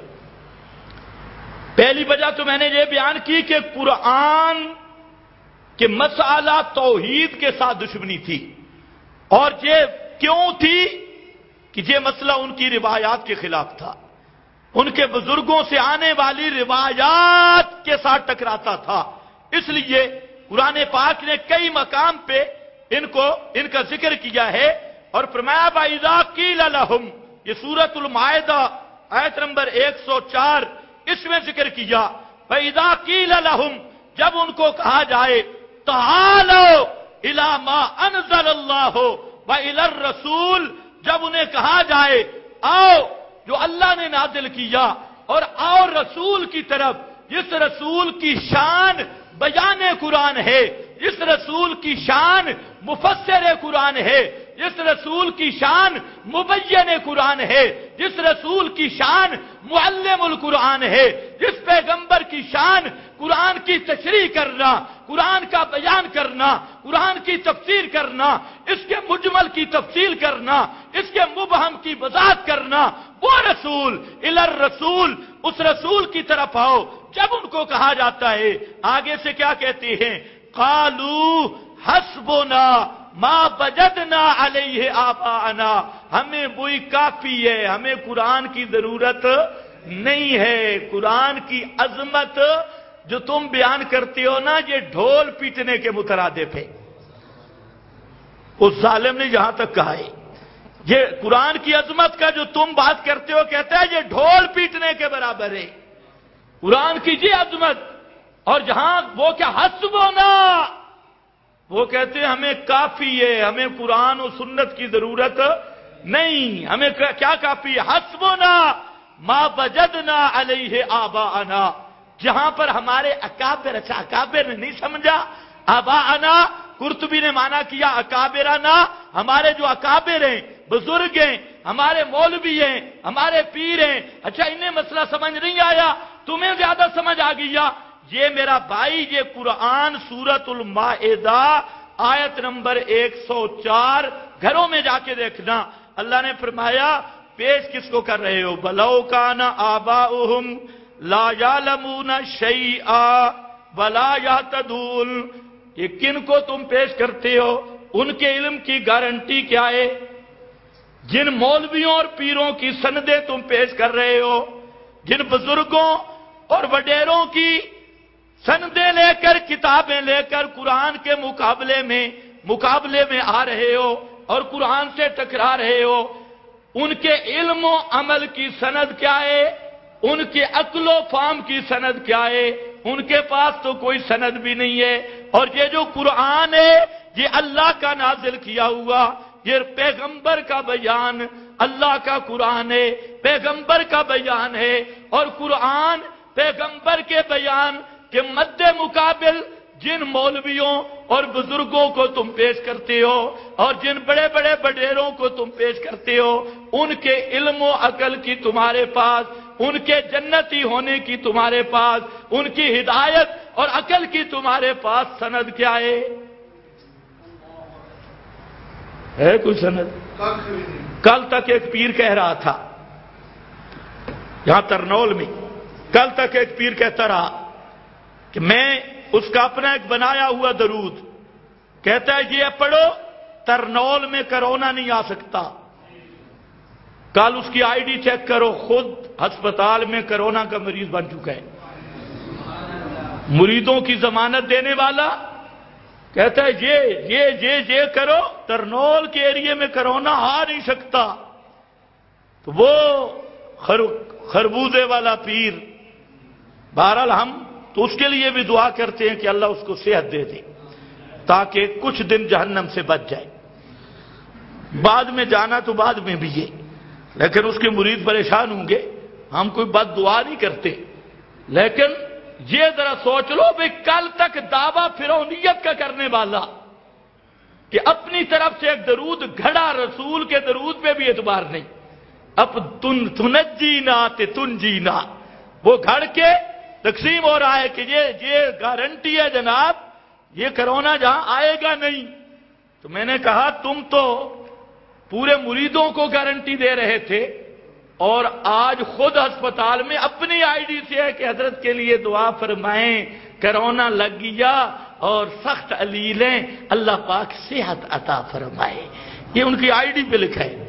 پہلی وجہ تو میں نے یہ بیان کی کہ قرآن کہ مسئلہ توحید کے ساتھ دشمنی تھی، اور یہ کیوں تھی کہ یہ مسئلہ ان کی روایات کے خلاف تھا، ان کے بزرگوں سے آنے والی روایات کے ساتھ ٹکراتا تھا، اس لیے قرآن پاک نے کئی مقام پہ ان کا ذکر کیا ہے اور فرمایا وَإِذَا قِيلَ لَهُمْ، یہ سورۃ المائدہ آیت نمبر 104 اس میں ذکر کیا، وَإِذَا قِيلَ لَهُمْ، جب ان کو کہا جائے تَعَالَوْا إِلَى مَا أَنزَلَ اللَّهُ وَإِلَى الرَّسُولِ، جب انہیں کہا جائے آؤ جو اللہ نے نازل کیا اور آؤ رسول کی طرف، جس رسول کی شان بیان قرآن ہے، جس رسول کی شان مفسر قرآن ہے، جس رسول کی شان مبین قرآن ہے، جس رسول کی شان معلم القرآن ہے، جس پیغمبر کی شان قرآن کی تشریح کرنا، قرآن کا بیان کرنا، قرآن کی تفسیر کرنا، اس کے مجمل کی تفصیل کرنا، اس کے مبہم کی وضاحت کرنا، وہ رسول الی الرسول، اس رسول کی طرف آؤ۔ جب ان کو کہا جاتا ہے آگے سے کیا کہتے ہیں؟ قالوا حسبنا ما وجدنا علیہ آباءنا، ہمیں وہی کافی ہے، ہمیں قرآن کی ضرورت نہیں ہے۔ قرآن کی عظمت جو تم بیان کرتے ہو نا، یہ ڈھول پیٹنے کے مترادف ہے۔ اس ظالم نے جہاں تک کہا ہے یہ قرآن کی عظمت کا جو تم بات کرتے ہو، کہتا ہے یہ ڈھول پیٹنے کے برابر ہے قرآن کی یہ عظمت۔ اور جہاں وہ کیا حسبنا، وہ کہتے ہیں ہمیں کافی ہے، ہمیں قرآن و سنت کی ضرورت نہیں، ہمیں کیا کافی ہے؟ حسبنا ما وجدنا علیہ آباءنا، جہاں پر ہمارے اکابر، اچھا اکابر نے نہیں سمجھا، آباءنا قرطبی نے مانا کیا اکابرنا، ہمارے جو اکابر ہیں، بزرگ ہیں، ہمارے مولوی ہیں، ہمارے پیر ہیں، اچھا انہیں مسئلہ سمجھ نہیں آیا، تمہیں زیادہ سمجھ آ گیا۔ یہ میرا بھائی، یہ قرآن سورۃ المائدہ آیت نمبر 104 گھروں میں جا کے دیکھنا، اللہ نے فرمایا پیش کس کو کر رہے ہو؟ وَلَوْ كَانَ آبَاؤُهُمْ لَا يَعْلَمُونَ شَيْئًا وَلَا يَهْتَدُونَ، یہ کن کو تم پیش کرتے ہو؟ ان کے علم کی گارنٹی کیا ہے؟ جن مولویوں اور پیروں کی سندیں تم پیش کر رہے ہو، جن بزرگوں اور وڈیروں کی سندیں لے کر، کتابیں لے کر قرآن کے مقابلے میں آ رہے ہو اور قرآن سے ٹکرا رہے ہو، ان کے علم و عمل کی سند کیا ہے؟ ان کے عقل و فہم کی سند کیا ہے؟ ان کے پاس تو کوئی سند بھی نہیں ہے۔ اور یہ جو قرآن ہے یہ اللہ کا نازل کیا ہوا، یہ پیغمبر کا بیان، اللہ کا قرآن ہے، پیغمبر کا بیان ہے، اور قرآن پیغمبر کے بیان کے مد مقابل جن مولویوں اور بزرگوں کو تم پیش کرتے ہو اور جن بڑے بڑے بڈیروں کو تم پیش کرتے ہو، ان کے علم و عقل کی تمہارے پاس، ان کے جنتی ہونے کی تمہارے پاس، ان کی ہدایت اور عقل کی تمہارے پاس سند کیا ہے کوئی سند؟ کل تک ایک پیر کہہ رہا تھا یہاں ترنول میں، کل تک ایک پیر کہتا رہا کہ میں اس کا اپنا ایک بنایا ہوا درود، کہتا ہے یہ پڑھو ترنول میں کرونا نہیں آ سکتا۔ کل اس کی آئی ڈی چیک کرو، خود ہسپتال میں کرونا کا مریض بن چکا ہے، مریدوں کی ضمانت دینے والا کہتا ہے یہ کرو، ترنول کے ایریے میں کرونا آ نہیں سکتا۔ تو وہ خربوزے والا پیر، بہرحال ہم تو اس کے لیے بھی دعا کرتے ہیں کہ اللہ اس کو صحت دے دے تاکہ کچھ دن جہنم سے بچ جائے۔ بعد میں جانا تو بعد میں بھی ہے، لیکن اس کے مرید پریشان ہوں گے، ہم کوئی بد دعا نہیں کرتے، لیکن یہ ذرا سوچ لو بھئی کل تک دعویٰ فرعونیت کا کرنے والا کہ اپنی طرف سے ایک درود گھڑا، رسول کے درود پہ بھی اعتبار نہیں، اب تنجینا تنجینا، وہ گھڑ کے تقسیم ہو رہا ہے کہ یہ گارنٹی ہے جناب یہ کرونا جہاں آئے گا نہیں۔ تو میں نے کہا تم تو پورے مریدوں کو گارنٹی دے رہے تھے اور آج خود ہسپتال میں اپنی آئی ڈی سے ہے کہ حضرت کے لیے دعا فرمائیں، کرونا لگ گیا اور سخت علیل ہیں، اللہ پاک صحت عطا فرمائے، یہ ان کی آئی ڈی پہ لکھا ہے۔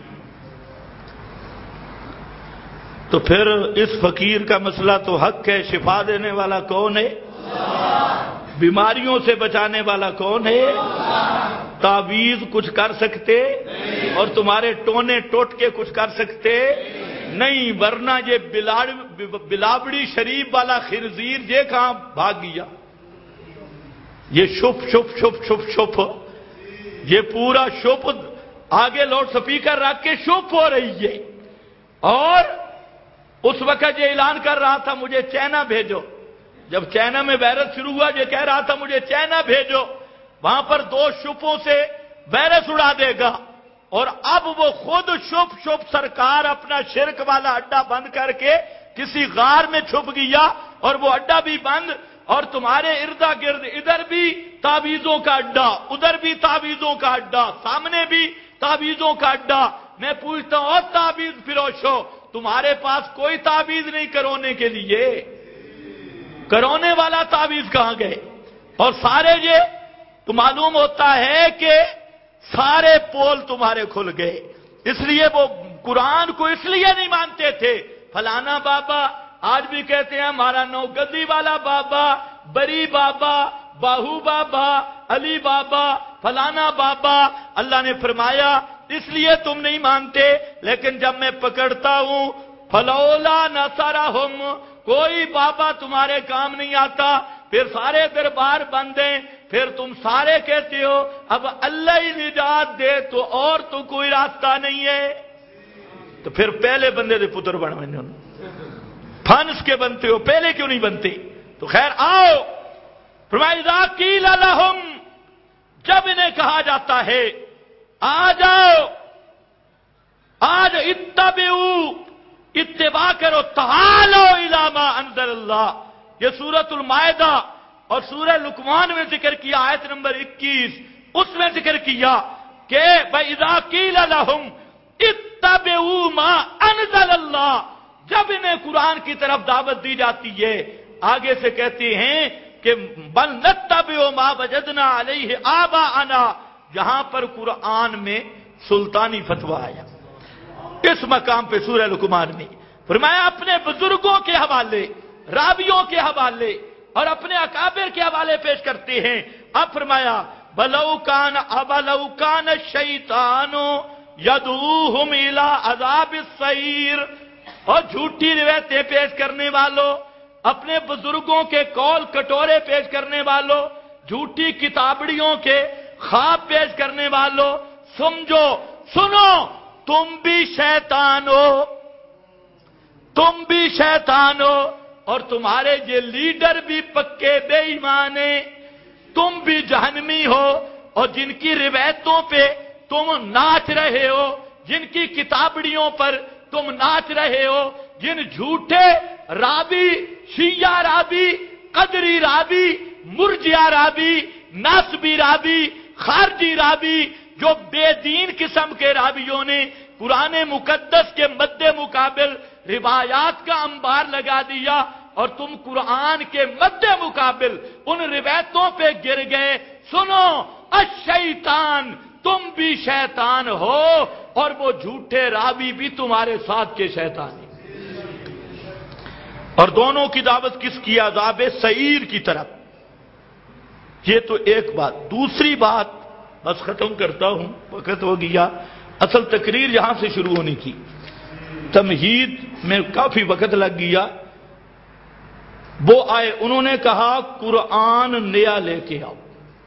تو پھر اس فقیر کا مسئلہ تو حق ہے، شفا دینے والا کون ہے؟ بیماریوں سے بچانے والا کون ہے؟ تعویذ کچھ کر سکتے اور تمہارے ٹونے ٹوٹکے کچھ کر سکتے نہیں، ورنہ یہ بلاوڑی شریف والا خنزیر یہ کہاں بھاگ گیا؟ یہ شپ شپ شپ شپ شپ، یہ پورا شپ آگے لاؤڈ سپیکر رکھ کے شپ ہو رہی ہے، اور اس وقت یہ اعلان کر رہا تھا مجھے چائنا بھیجو، جب چائنا میں وائرس شروع ہوا یہ کہہ رہا تھا مجھے چائنا بھیجو، وہاں پر 2 شپوں سے وائرس اڑا دے گا، اور اب وہ خود شپ شپ سرکار اپنا شرک والا اڈا بند کر کے کسی غار میں چھپ گیا، اور وہ اڈا بھی بند، اور تمہارے اردا گرد ادھر بھی تعویذوں کا اڈا، ادھر بھی تعویذوں کا اڈا، سامنے بھی تعویذوں کا اڈا۔ میں پوچھتا ہوں تعویذ فروشو، تمہارے پاس کوئی تعویذ نہیں کرونے کے لیے، کرونے والا تعویذ کہاں گئے؟ اور سارے یہ تو معلوم ہوتا ہے کہ سارے پول تمہارے کھل گئے، اس لیے وہ قرآن کو اس لیے نہیں مانتے تھے۔ فلانا بابا آج بھی کہتے ہیں ہمارا نوگدی والا بابا، بری بابا، باہو بابا، علی بابا، فلانا بابا۔ اللہ نے فرمایا اس لیے تم نہیں مانتے، لیکن جب میں پکڑتا ہوں فلولا نصرہم، کوئی بابا تمہارے کام نہیں آتا، پھر سارے دربار بند ہیں، پھر تم سارے کہتے ہو اب اللہ ہی نجات دے تو اور تو کوئی راستہ نہیں ہے، تو پھر پہلے بندے دے پتر بن میں پھنس کے بنتے ہو، پہلے کیوں نہیں بنتے؟ تو خیر آؤ، فرمایا اذا قیل لہم، جب انہیں کہا جاتا ہے آ جاؤ، آج اتبعوا، اتباع کرو، تعالوا الی ما انزل اللہ، یہ سورۃ المائدہ اور سورہ لقمان میں ذکر کیا، آیت نمبر 21 اس میں ذکر کیا کہ اذا قیل لہم اتبعوا ما انزل اللہ، جب انہیں قرآن کی طرف دعوت دی جاتی ہے آگے سے کہتے ہیں کہ بل نتبع ما وجدنا علیہ آباءنا، جہاں پر قرآن میں سلطانی فتویٰ آیا، اس مقام پہ سورہ لقمان میں فرمایا اپنے بزرگوں کے حوالے، راویوں کے حوالے اور اپنے اکابر کے حوالے پیش کرتے ہیں۔ اب فرمایا بلو کان الشیطان یدعوہم الی عذاب السعیر، اور جھوٹی روایتیں پیش کرنے والوں، اپنے بزرگوں کے قول کٹورے پیش کرنے والوں، جھوٹی کتابڑیوں کے خواب پیش کرنے والوں، سمجھو سنو تم بھی شیطان ہو، تم بھی شیطان ہو، اور تمہارے یہ لیڈر بھی پکے بے ایمان ہیں، تم بھی جہنمی ہو، اور جن کی روایتوں پہ تم ناچ رہے ہو، جن کی کتابڑیوں پر تم ناچ رہے ہو، جن جھوٹے رابی، شیعہ رابی، قدری رابی، مرجیہ رابی، ناسبی رابی، خارجی رابی، جو بے دین قسم کے رابیوں نے قرآن مقدس کے مد مقابل روایات کا انبار لگا دیا، اور تم قرآن کے مد مقابل ان روایتوں پہ گر گئے۔ سنو الشیطان، تم بھی شیطان ہو، اور وہ جھوٹے راوی بھی تمہارے ساتھ کے شیطان ہیں، اور دونوں کی دعوت کس کی؟ عذاب سعیر کی طرف۔ یہ تو ایک بات۔ دوسری بات بس ختم کرتا ہوں، وقت ہو گیا، اصل تقریر یہاں سے شروع ہونی تھی، تمہید میں کافی وقت لگ گیا۔ وہ آئے، انہوں نے کہا قرآن نیا لے کے آؤ،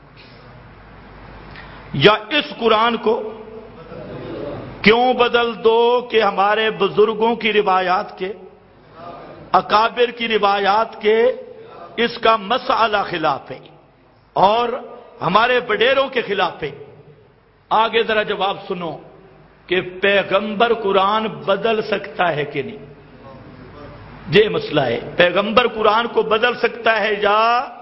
یا اس قرآن کو کیوں بدل دو کہ ہمارے بزرگوں کی روایات کے، اکابر کی روایات کے اس کا مسئلہ خلاف ہے اور ہمارے بڈیروں کے خلاف ہے۔ آگے ذرا جواب سنو کہ پیغمبر قرآن بدل سکتا ہے کہ نہیں، یہ مسئلہ ہے۔ پیغمبر قرآن کو بدل سکتا ہے یا؟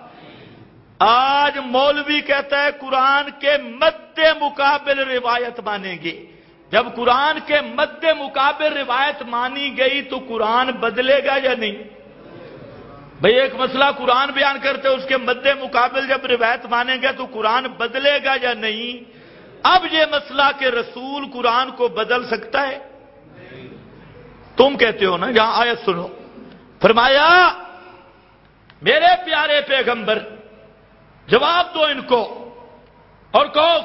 آج مولوی کہتا ہے قرآن کے مد مقابل روایت مانیں گے، جب قرآن کے مد مقابل روایت مانی گئی تو قرآن بدلے گا یا نہیں؟ بھئی ایک مسئلہ قرآن بیان کرتے اس کے مد مقابل جب روایت مانیں گے تو قرآن بدلے گا یا نہیں؟ اب یہ مسئلہ کہ رسول قرآن کو بدل سکتا ہے، تم کہتے ہو نا، یہاں آیت سنو، فرمایا میرے پیارے پیغمبر جواب دو ان کو اور کہو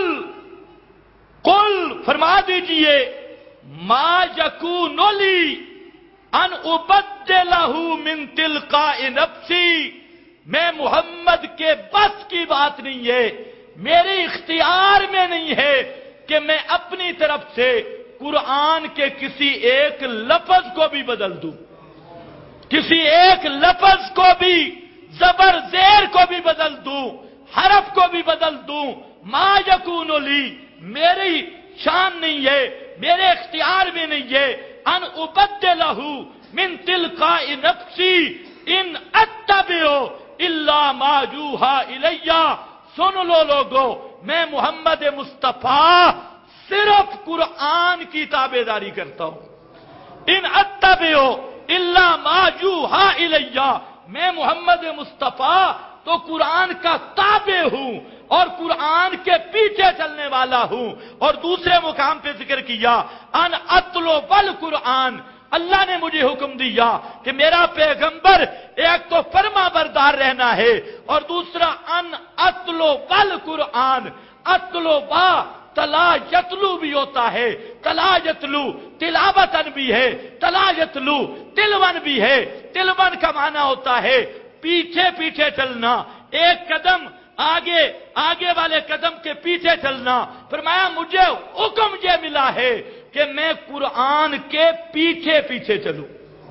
قل فرما دیجئے ما یکون لی ان ابدلہ من تلقاء نفسی، میں محمد کے بس کی بات نہیں ہے، میرے اختیار میں نہیں ہے کہ میں اپنی طرف سے قرآن کے کسی ایک لفظ کو بھی بدل دوں، کسی ایک لفظ کو بھی، زبر زیر کو بھی بدل دوں، حرف کو بھی بدل دوں۔ ما یکون لی، میری شان نہیں ہے، میرے اختیار میں نہیں ہے، ان ابدلہ من تلقاء نفسی ان اتبع الا ما یوحی الی۔ سن لو لوگو، میں محمد مصطفیٰ صرف قرآن کی تابعداری کرتا ہوں۔ ان اتبع الا ما یوحی الی، میں محمد مصطفیٰ تو قرآن کا تابع ہوں اور قرآن کے پیچھے چلنے والا ہوں۔ اور دوسرے مقام پہ ذکر کیا ان اتلو بالقرآن، اللہ نے مجھے حکم دیا کہ میرا پیغمبر ایک تو فرما بردار رہنا ہے اور دوسرا ان اتلو بالقرآن، اتلو با تلا یتلو بھی ہوتا ہے، تلا یتلو تلاوتن بھی ہے، تلا یتلو تلون بھی ہے۔ تلون کا معنی ہوتا ہے پیچھے پیچھے چلنا، ایک قدم آگے والے قدم کے پیچھے چلنا۔ فرمایا مجھے حکم یہ ملا ہے کہ میں قرآن کے پیچھے پیچھے چلوں۔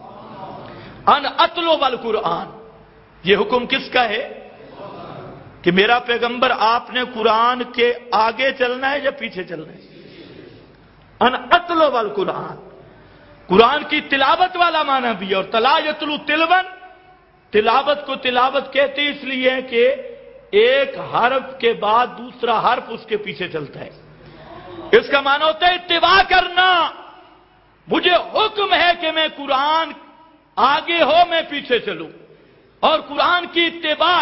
ان اتلو بالقرآن، یہ حکم کس کا ہے؟ کہ میرا پیغمبر آپ نے قرآن کے آگے چلنا ہے یا پیچھے چلنا ہے؟ ان اتلو بالقرآن، قرآن کی تلاوت والا معنی بھی ہے، اور تلا یتلو تلون، تلاوت کو تلاوت کہتے اس لیے کہ ایک حرف کے بعد دوسرا حرف اس کے پیچھے چلتا ہے۔ اس کا معنی ہوتا ہے اتباع کرنا۔ مجھے حکم ہے کہ میں قرآن آگے ہو میں پیچھے چلوں، اور قرآن کی اتباع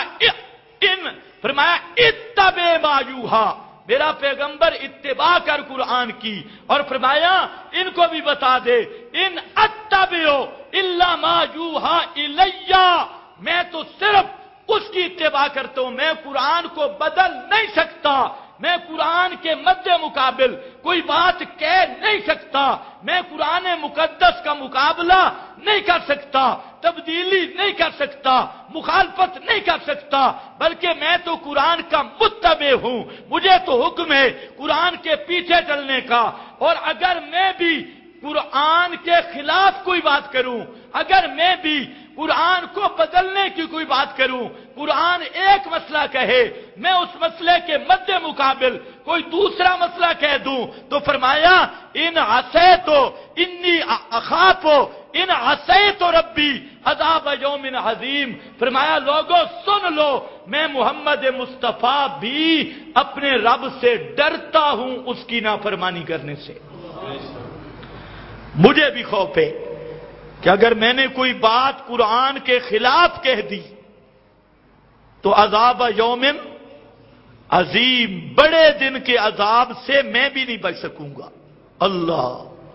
فرمایا اتبع ما یوحی، میرا پیغمبر اتباع کر قرآن کی، اور فرمایا ان کو بھی بتا دے ان اتبع الا ما یوحی الی، میں تو صرف اس کی اتباع کرتا ہوں، میں قرآن کو بدل نہیں سکتا، میں قرآن کے مد مقابل کوئی بات کہہ نہیں سکتا، میں قرآن مقدس کا مقابلہ نہیں کر سکتا، تبدیلی نہیں کر سکتا، مخالفت نہیں کر سکتا، بلکہ میں تو قرآن کا متبع ہوں۔ مجھے تو حکم ہے قرآن کے پیچھے چلنے کا، اور اگر میں بھی قرآن کے خلاف کوئی بات کروں، اگر میں بھی قرآن کو بدلنے کی کوئی بات کروں، قرآن ایک مسئلہ کہے، میں اس مسئلے کے مد مقابل کوئی دوسرا مسئلہ کہہ دوں، تو فرمایا ان عصیت انی اخاف ان عصیت ربی عذاب یوم عظیم۔ فرمایا لوگوں سن لو، میں محمد مصطفیٰ بھی اپنے رب سے ڈرتا ہوں اس کی نافرمانی کرنے سے۔ مجھے بھی خوف ہے کہ اگر میں نے کوئی بات قرآن کے خلاف کہہ دی تو عذاب یوم عظیم، بڑے دن کے عذاب سے میں بھی نہیں بچ سکوں گا۔ اللہ،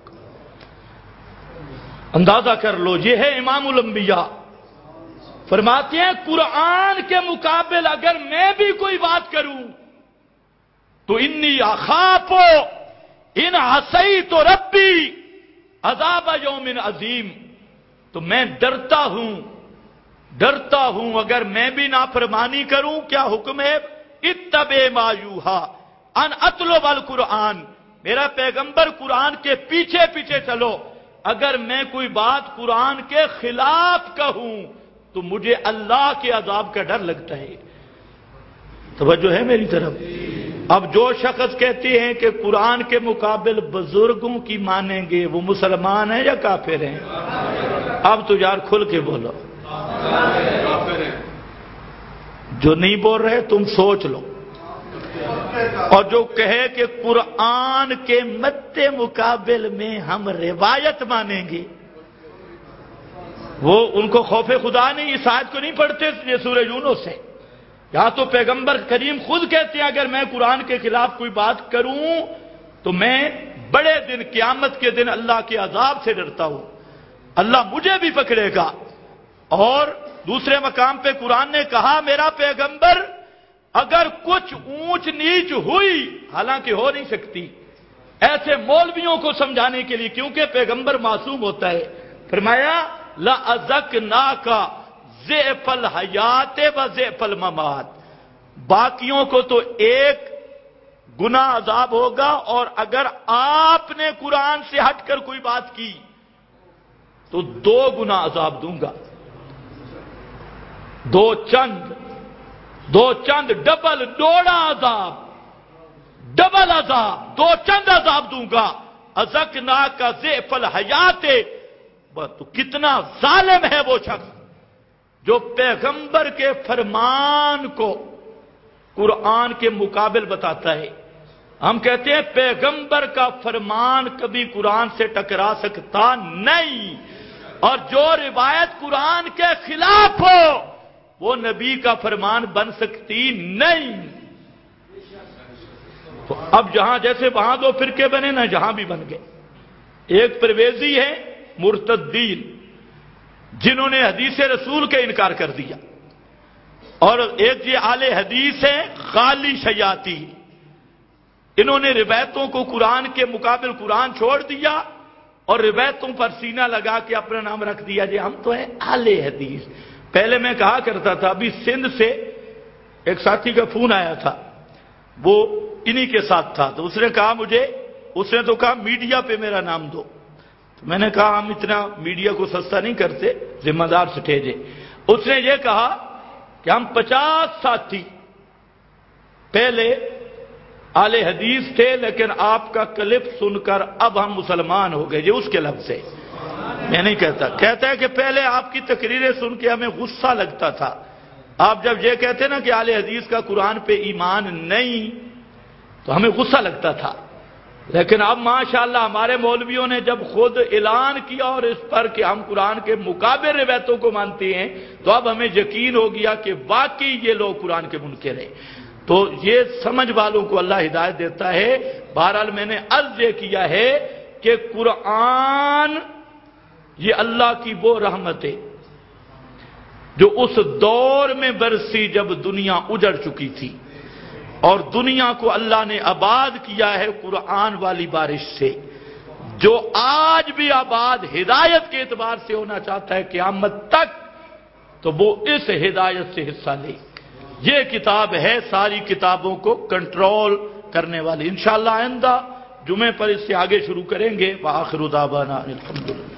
اندازہ کر لو، یہ ہے امام الانبیاء، فرماتے ہیں قرآن کے مقابل اگر میں بھی کوئی بات کروں تو انی اخاف ان عصیت ربی عذاب یوم عظیم، تو میں ڈرتا ہوں اگر میں بھی نافرمانی کروں۔ کیا حکم ہے؟ اتبع ما یوحی ان اتلو بالقرآن، میرا پیغمبر قرآن کے پیچھے پیچھے چلو۔ اگر میں کوئی بات قرآن کے خلاف کہوں تو مجھے اللہ کے عذاب کا ڈر لگتا ہے۔ توجہ ہے میری طرف؟ اب جو شخص کہتے ہیں کہ قرآن کے مقابل بزرگوں کی مانیں گے، وہ مسلمان ہیں یا کافر ہیں؟ اب تو یار کھل کے بولو، جو نہیں بول رہے تم سوچ لو۔ اور جو کہے کہ قرآن کے مد مقابل میں ہم روایت مانیں گے، وہ ان کو خوف خدا نہیں، اس آیت کو نہیں پڑھتے یہ سورہ یونس سے۔ یا تو پیغمبر کریم خود کہتے ہیں اگر میں قرآن کے خلاف کوئی بات کروں تو میں بڑے دن قیامت کے دن اللہ کے عذاب سے ڈرتا ہوں، اللہ مجھے بھی پکڑے گا۔ اور دوسرے مقام پہ قرآن نے کہا میرا پیغمبر اگر کچھ اونچ نیچ ہوئی، حالانکہ ہو نہیں سکتی، ایسے مولویوں کو سمجھانے کے لیے، کیونکہ پیغمبر معصوم ہوتا ہے، فرمایا لَأَذَقْنَاكَ ضِعْفَ الْحَیَاةِ وَضِعْفَ الْمَمَاتِ، باقیوں کو تو ایک گناہ عذاب ہوگا، اور اگر آپ نے قرآن سے ہٹ کر کوئی بات کی تو 2 گنا عذاب دوں گا، 2 چند ڈبل، دوڑا عذاب، ڈبل عذاب، 2 چند عذاب دوں گا۔ اذقناک ضعف الحیات، تو کتنا ظالم ہے وہ شخص جو پیغمبر کے فرمان کو قرآن کے مقابل بتاتا ہے۔ ہم کہتے ہیں پیغمبر کا فرمان کبھی قرآن سے ٹکرا سکتا نہیں، اور جو روایت قرآن کے خلاف ہو وہ نبی کا فرمان بن سکتی نہیں۔ تو اب جہاں جیسے وہاں 2 فرقے بنے نا، جہاں بھی بن گئے۔ ایک پرویزی ہے، مرتدین، جنہوں نے حدیث رسول کا انکار کر دیا، اور ایک یہ اہل حدیث ہے غالی شیاطی، انہوں نے روایتوں کو قرآن کے مقابل قرآن چھوڑ دیا اور روایتوں پر سینہ لگا کے اپنا نام رکھ دیا جی ہم تو ہیں اہل حدیث۔ پہلے میں کہا کرتا تھا، ابھی سندھ سے ایک ساتھی کا فون آیا تھا، وہ انہی کے ساتھ تھا، تو اس نے کہا مجھے، اس نے تو کہا میڈیا پہ میرا نام دو، تو میں نے کہا ہم اتنا میڈیا کو سستا نہیں کرتے، ذمہ دار سٹیجے۔ اس نے یہ کہا کہ ہم 50 ساتھی پہلے اہل حدیث تھے، لیکن آپ کا کلپ سن کر اب ہم مسلمان ہو گئے، یہ اس کے لفظ سے، میں نہیں کہتا۔ کہتا ہے کہ پہلے آپ کی تقریریں سن کے ہمیں غصہ لگتا تھا، آپ جب یہ کہتے نا کہ اہل حدیث کا قرآن پہ ایمان نہیں تو ہمیں غصہ لگتا تھا، لیکن اب ماشاءاللہ ہمارے مولویوں نے جب خود اعلان کیا اور اس پر کہ ہم قرآن کے مقابل روایتوں کو مانتے ہیں، تو اب ہمیں یقین ہو گیا کہ واقعی یہ لوگ قرآن کے منکر ہیں۔ تو یہ سمجھ والوں کو اللہ ہدایت دیتا ہے۔ بہرحال میں نے عرض یہ کیا ہے کہ قرآن یہ اللہ کی وہ رحمت ہے جو اس دور میں برسی جب دنیا اجڑ چکی تھی، اور دنیا کو اللہ نے آباد کیا ہے قرآن والی بارش سے۔ جو آج بھی آباد ہدایت کے اعتبار سے ہونا چاہتا ہے قیامت تک، تو وہ اس ہدایت سے حصہ لے۔ یہ کتاب ہے ساری کتابوں کو کنٹرول کرنے والی۔ انشاءاللہ آئندہ جمعے پر اس سے آگے شروع کریں گے۔ وآخر دعوانا الحمدللہ۔